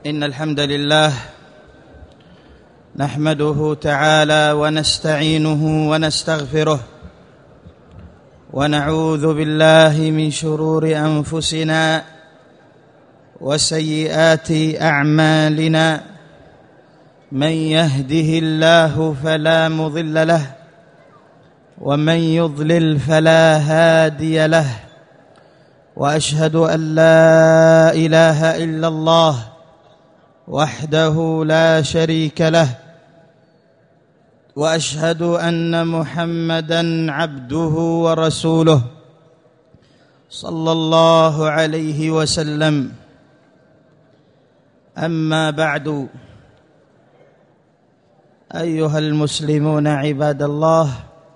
إن الحمد لله نحمده تعالى ونستعينه ونستغفره ونعوذ بالله من شرور أنفسنا وسيئات أعمالنا. من يهده الله فلا مضل له ومن يضلل فلا هادي له، وأشهد أن لا إله إلا الله وحده لا شريك له، وأشهد أن محمدًا عبده ورسوله صلى الله عليه وسلم. أما بعد، أيها المسلمون عباد الله،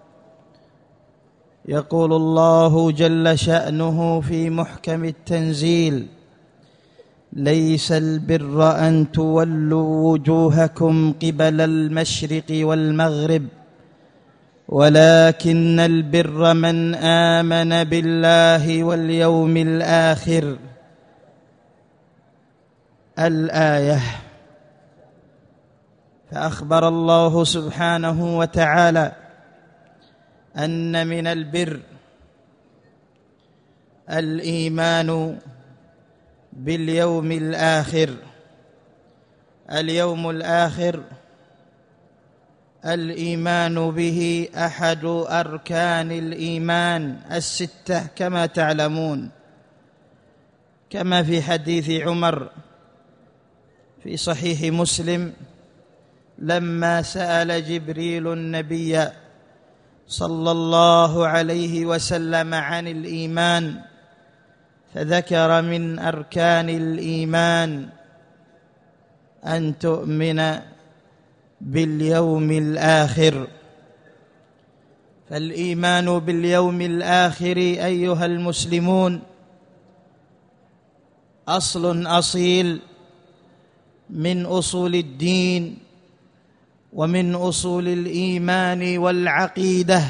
يقول الله جل شأنه في محكم التنزيل: ليس البر أن تولوا وجوهكم قبل المشرق والمغرب ولكن البر من آمن بالله واليوم الآخر. الآية. فأخبر الله سبحانه وتعالى أن من البر الإيمان باليوم الآخر. اليوم الآخر الإيمان به أحد أركان الإيمان الستة كما تعلمون، كما في حديث عمر في صحيح مسلم لما سأل جبريل النبي صلى الله عليه وسلم عن الإيمان، فذكر من أركان الإيمان أن تؤمن باليوم الآخر. فالإيمان باليوم الآخر أيها المسلمون أصل أصيل من أصول الدين ومن أصول الإيمان والعقيدة.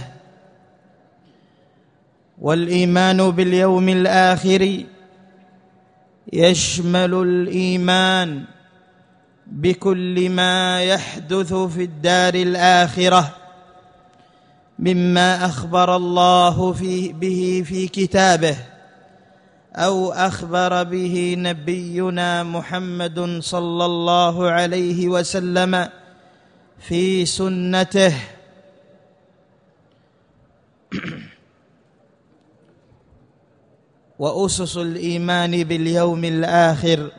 والإيمان باليوم الآخر يشمل الإيمان بكل ما يحدث في الدار الآخرة مما أخبر الله به في كتابه أو أخبر به نبينا محمد صلى الله عليه وسلم في سنته. وأسس الإيمان باليوم الآخر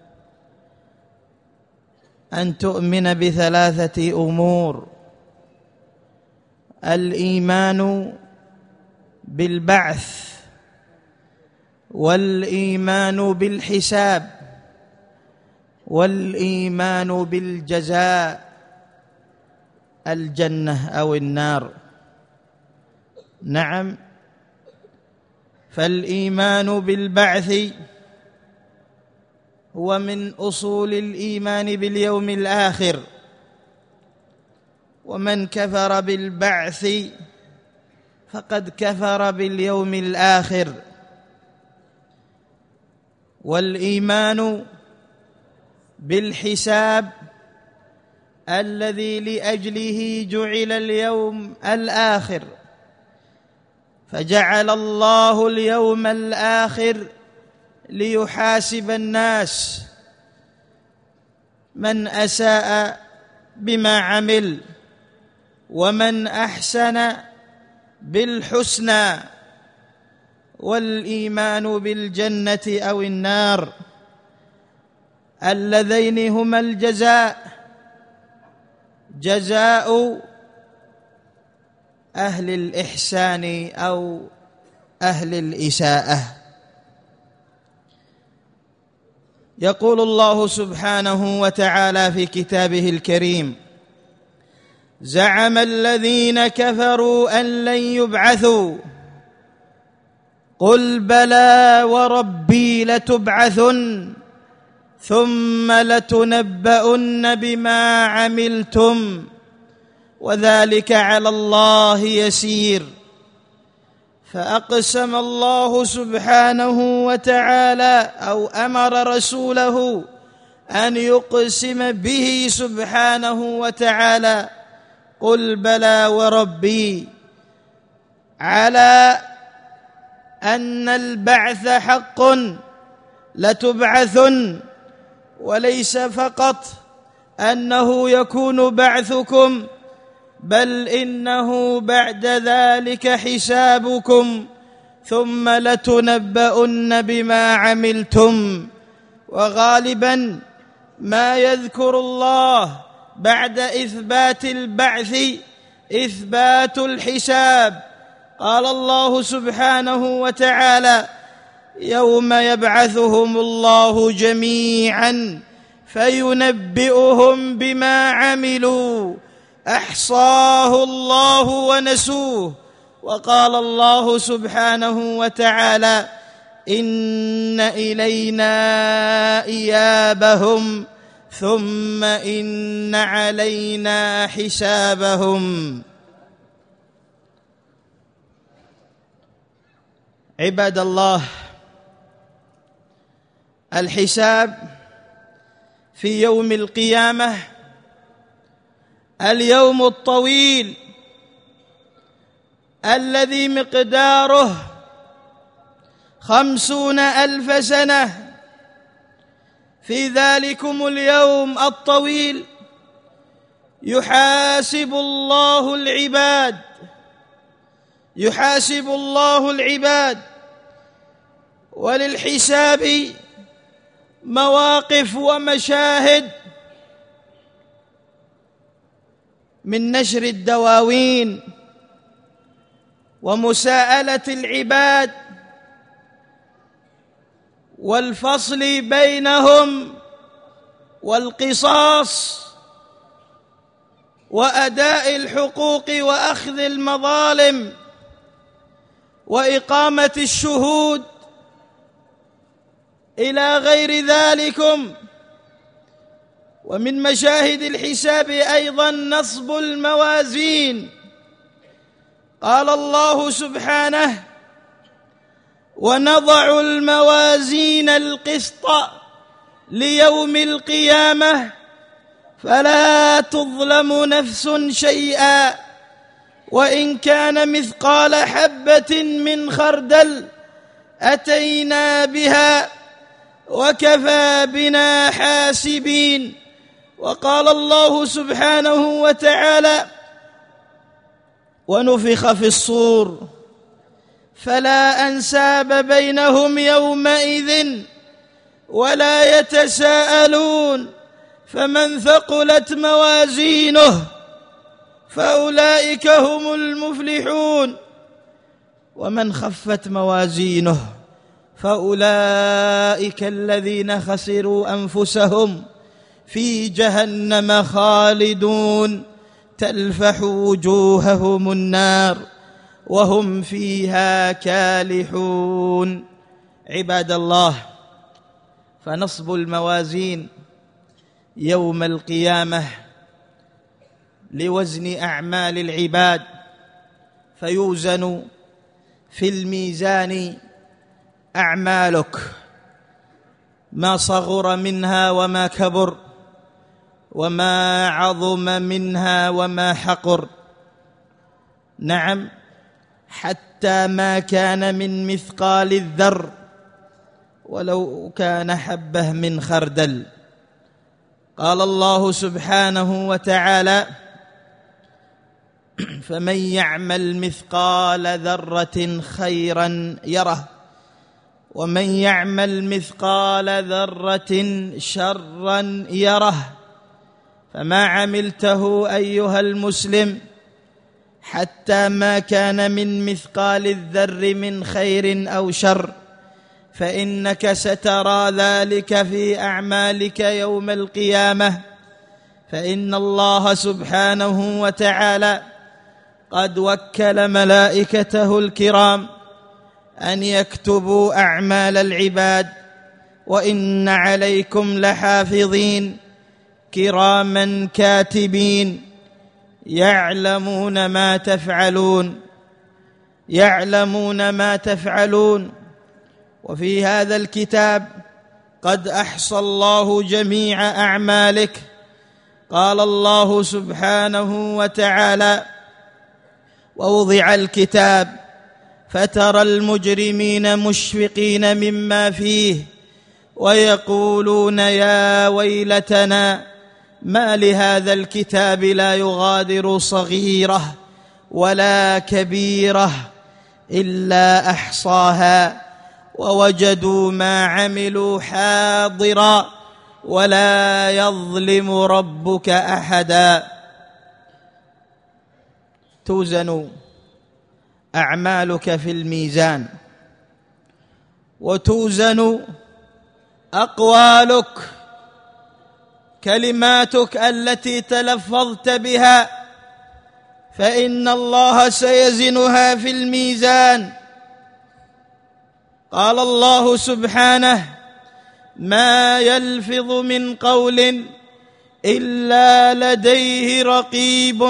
أن تؤمن بثلاثة أمور: الإيمان بالبعث، والإيمان بالحساب، والإيمان بالجزاء، الجنة أو النار. نعم، فالإيمان بالبعث هو من أصول الإيمان باليوم الآخر، ومن كفر بالبعث فقد كفر باليوم الآخر. والإيمان بالحساب الذي لأجله جعل اليوم الآخر، فجعل الله اليوم الآخر ليحاسب الناس، من أساء بما عمل ومن أحسن بالحسنى. والإيمان بالجنة أو النار اللذين هما الجزاء، جزاء أهل الإحسان أو أهل الإساءة. يقول الله سبحانه وتعالى في كتابه الكريم: زعم الذين كفروا أن لن يبعثوا قل بلى وربي لتبعثن ثم لتنبؤن بما عملتم وذلك على الله يسير. فأقسم الله سبحانه وتعالى أو أمر رسوله أن يقسم به سبحانه وتعالى. قل بلى وربي، على أن البعث حق لتبعثن، وليس فقط أنه يكون بعثكم، بل إنه بعد ذلك حسابكم، ثم لتنبؤن بما عملتم. وغالبا ما يذكر الله بعد إثبات البعث إثبات الحساب. قال الله سبحانه وتعالى: يوم يبعثهم الله جميعا فينبئهم بما عملوا أحصاه الله ونسوه. وقال الله سبحانه وتعالى: إن إلينا إيابهم ثم إن علينا حسابهم. عباد الله، الحساب في يوم القيامة اليوم الطويل الذي مقداره 50,000 سنة. في ذلكم اليوم الطويل يحاسب الله العباد، وللحساب مواقف ومشاهد، من نشر الدواوين ومساءلة العباد والفصل بينهم والقصاص وأداء الحقوق وأخذ المظالم وإقامة الشهود إلى غير ذلكم. ومن مشاهد الحساب أيضا نصب الموازين. قال الله سبحانه: ونضع الموازين القسط ليوم القيامة فلا تظلم نفس شيئا وإن كان مثقال حبة من خردل أتينا بها وكفى بنا حاسبين. وقال الله سبحانه وتعالى: ونفخ في الصور فلا أنساب بينهم يومئذ ولا يتساءلون فمن ثقلت موازينه فأولئك هم المفلحون ومن خفت موازينه فأولئك الذين خسروا أنفسهم في جهنم خالدون تلفح وجوههم النار وهم فيها كالحون. عباد الله، فنصب الموازين يوم القيامة لوزن أعمال العباد، فيوزن في الميزان أعمالك ما صغر منها وما كبر، وما عظم منها وما حقر. نعم، حتى ما كان من مثقال الذر ولو كان حبة من خردل. قال الله سبحانه وتعالى: فمن يعمل مثقال ذرة خيرا يره ومن يعمل مثقال ذرة شرا يره. فما عملته أيها المسلم حتى ما كان من مثقال الذر من خير أو شر فإنك سترى ذلك في أعمالك يوم القيامة. فإن الله سبحانه وتعالى قد وكل ملائكته الكرام أن يكتبوا أعمال العباد، وإن عليكم لحافظين كراما كاتبين يعلمون ما تفعلون. وفي هذا الكتاب قد أحصى الله جميع أعمالك. قال الله سبحانه وتعالى: ووضع الكتاب فترى المجرمين مشفقين مما فيه ويقولون يا ويلتنا ما لهذا الكتاب لا يغادر صغيرة ولا كبيرة إلا أحصاها ووجدوا ما عملوا حاضرا ولا يظلم ربك أحدا. توزن أعمالك في الميزان، وتوزن أقوالك، كلماتك التي تلفظت بها، فإن الله سيزنها في الميزان. قال الله سبحانه: ما يلفظ من قول إلا لديه رقيب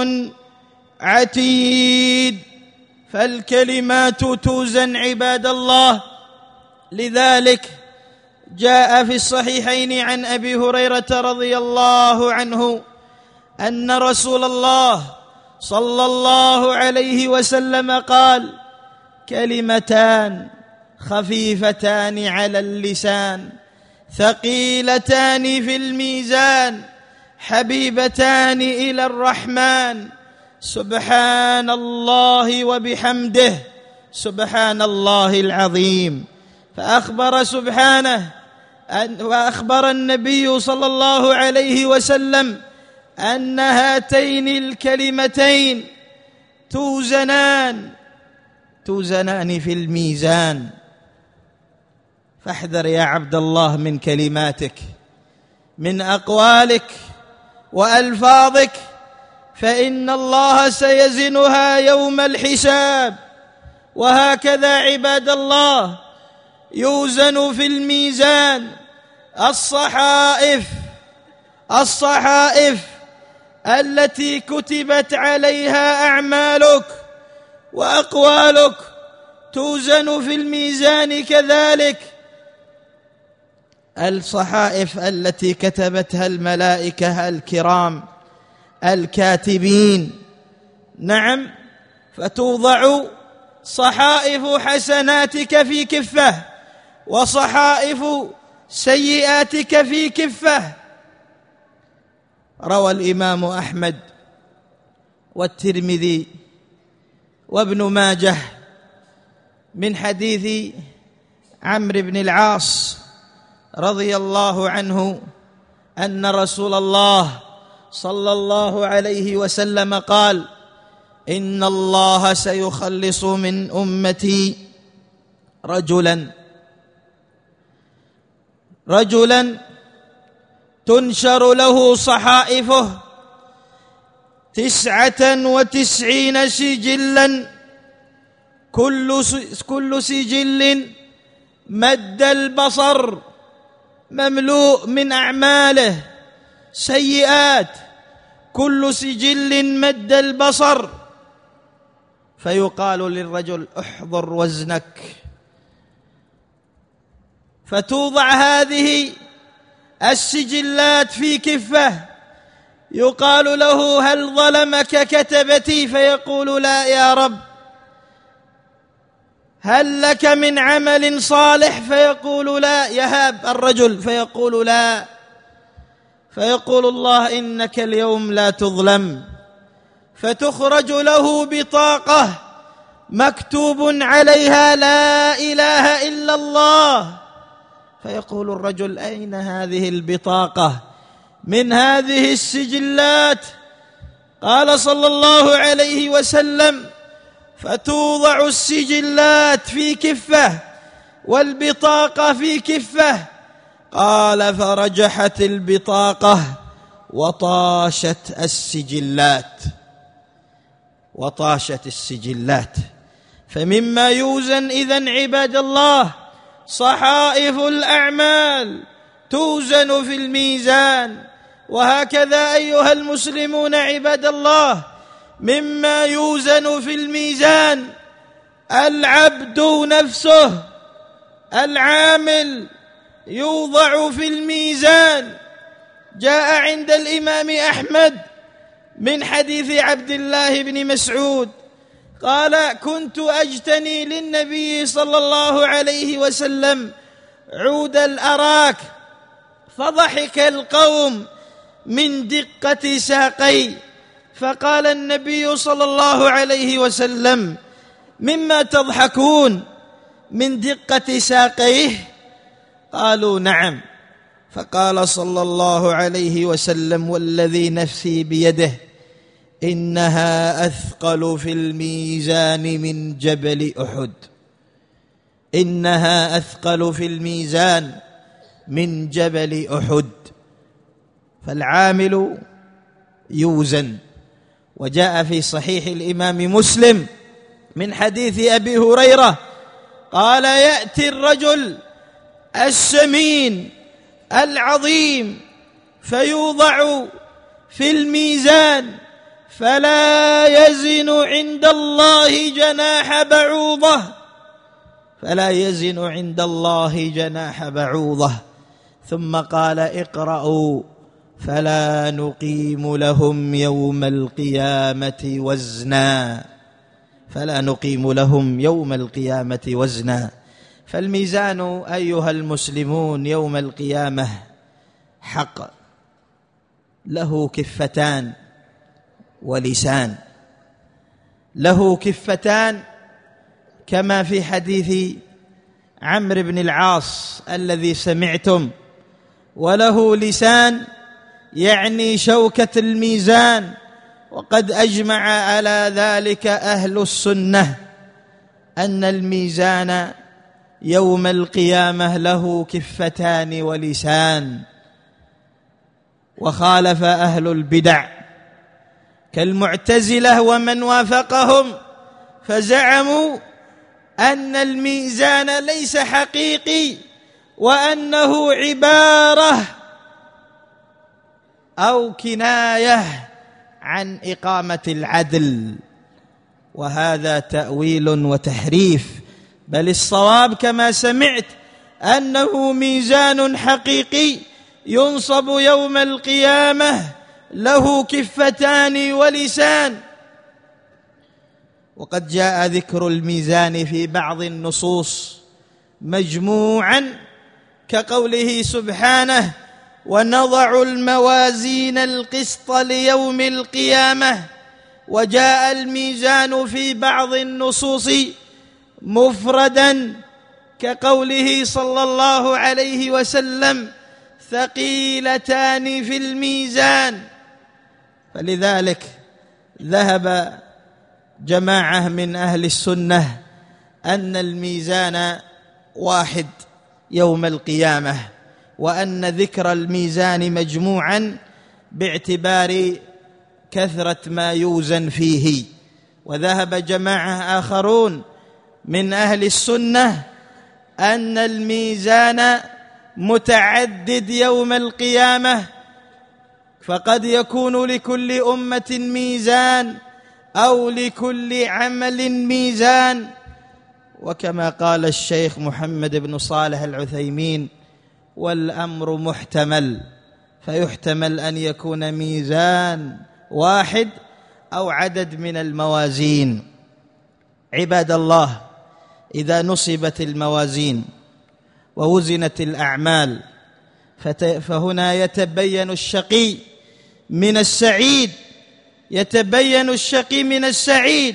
عتيد. فالكلمات توزن عباد الله. لذلك جاء في الصحيحين عن أبي هريرة رضي الله عنه أن رسول الله صلى الله عليه وسلم قال: كلمتان خفيفتان على اللسان ثقيلتان في الميزان حبيبتان إلى الرحمن سبحان الله وبحمده سبحان الله العظيم. فأخبر النبي صلى الله عليه وسلم أن هاتين الكلمتين توزنان في الميزان. فاحذر يا عبد الله من كلماتك، من أقوالك وألفاظك، فإن الله سيزنها يوم الحساب. وهكذا عباد الله يوزن في الميزان الصحائف التي كتبت عليها أعمالك وأقوالك، توزن في الميزان كذلك. الصحائف التي كتبتها الملائكة الكرام الكاتبين، نعم، فتوضع صحائف حسناتك في كفة وصحائف سيئاتك في كفة. روى الإمام أحمد والترمذي وابن ماجه من حديث عمرو بن العاص رضي الله عنه أن رسول الله صلى الله عليه وسلم قال: إن الله سيخلص من أمتي رجلا تنشر له صحائفه 99 سجلا، كل سجل مد البصر مملوء من أعماله سيئات، كل سجل مد البصر. فيقال للرجل: احضر وزنك، فتوضع هذه السجلات في كفة، يقال له: هل ظلمك كتبتي؟ فيقول: لا يا رب. هل لك من عمل صالح؟ فيقول: لا. يهاب الرجل فيقول: لا. فيقول الله: إنك اليوم لا تظلم. فتخرج له بطاقة مكتوب عليها: لا إله إلا الله. فيقول الرجل: أين هذه البطاقة من هذه السجلات؟ قال صلى الله عليه وسلم: فتوضع السجلات في كفة والبطاقة في كفة. قال: فرجحت البطاقة وطاشت السجلات. فمما يوزن إذن عباد الله صحائف الأعمال توزن في الميزان. وهكذا أيها المسلمون عباد الله، مما يوزن في الميزان العبد نفسه، العامل يوضع في الميزان. جاء عند الإمام أحمد من حديث عبد الله بن مسعود قال: كنت أجتني للنبي صلى الله عليه وسلم عود الأراك، فضحك القوم من دقة ساقي، فقال النبي صلى الله عليه وسلم: مما تضحكون؟ من دقة ساقيه؟ قالوا: نعم. فقال صلى الله عليه وسلم: والذي نفسي بيده إنها أثقل في الميزان من جبل أحد. إنها أثقل في الميزان من جبل أحد. فالعامل يوزن. وجاء في صحيح الإمام مسلم من حديث أبي هريرة قال: يأتي الرجل السمين العظيم فيوضع في الميزان فلا يزن عند الله جناح بعوضة، فلا يزن عند الله جناح بعوضة. ثم قال: اقرأوا فلا نقيم لهم يوم القيامة وزنا، فلا نقيم لهم يوم القيامة وزنا. فالميزان أيها المسلمون يوم القيامة حق، له كفتان ولسان. له كفتان كما في حديث عمرو بن العاص الذي سمعتم، وله لسان يعني شوكة الميزان. وقد أجمع على ذلك أهل السنة أن الميزان يوم القيامة له كفتان ولسان. وخالف أهل البدع كالمعتزلة ومن وافقهم، فزعموا أن الميزان ليس حقيقي، وأنه عبارة أو كناية عن إقامة العدل، وهذا تأويل وتحريف. بل الصواب كما سمعت أنه ميزان حقيقي ينصب يوم القيامة له كفتان ولسان. وقد جاء ذكر الميزان في بعض النصوص مجموعا كقوله سبحانه: ونضع الموازين القسط ليوم القيامة. وجاء الميزان في بعض النصوص مفردا كقوله صلى الله عليه وسلم: ثقيلتان في الميزان. فلذلك ذهب جماعة من أهل السنة أن الميزان واحد يوم القيامة، وأن ذكر الميزان مجموعا باعتبار كثرة ما يوزن فيه. وذهب جماعة آخرون من أهل السنة أن الميزان متعدد يوم القيامة، فقد يكون لكل أمة ميزان أو لكل عمل ميزان. وكما قال الشيخ محمد بن صالح العثيمين: والأمر محتمل، فيحتمل أن يكون ميزان واحد أو عدد من الموازين. عباد الله، إذا نصبت الموازين ووزنت الأعمال فهنا يتبين الشقي من السعيد، يتبين الشقي من السعيد،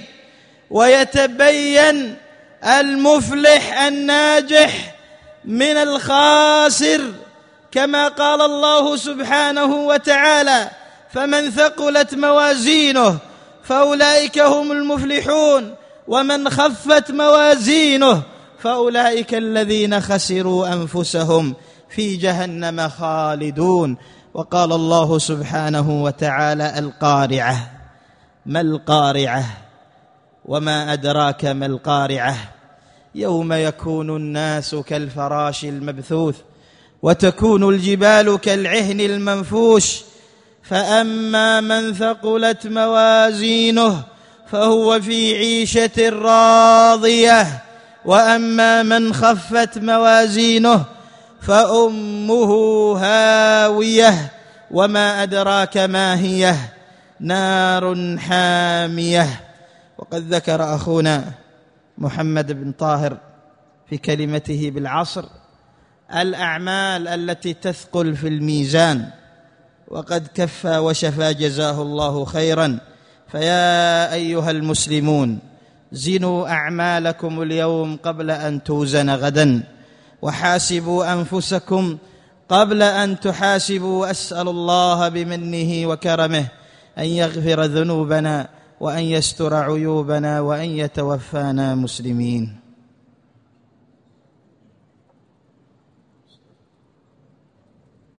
ويتبين المفلح الناجح من الخاسر، كما قال الله سبحانه وتعالى: فمن ثقلت موازينه فأولئك هم المفلحون، ومن خفت موازينه فأولئك الذين خسروا أنفسهم في جهنم خالدون. وقال الله سبحانه وتعالى: القارعة. ما القارعة؟ وما أدراك ما القارعة؟ يوم يكون الناس كالفراش المبثوث وتكون الجبال كالعهن المنفوش، فأما من ثقلت موازينه فهو في عيشة راضية، وأما من خفت موازينه فأمه هاوية وما أدراك ما هي نار حامية. وقد ذكر أخونا محمد بن طاهر في كلمته بالعصر الأعمال التي تثقل في الميزان، وقد كفى وشفى جزاه الله خيرا. فيا أيها المسلمون زنوا أعمالكم اليوم قبل أن توزن غدا، وحاسبوا أنفسكم قبل أن تحاسبوا. أسأل الله بمنه وكرمه أن يغفر ذنوبنا وأن يستر عيوبنا وأن يتوفانا مسلمين.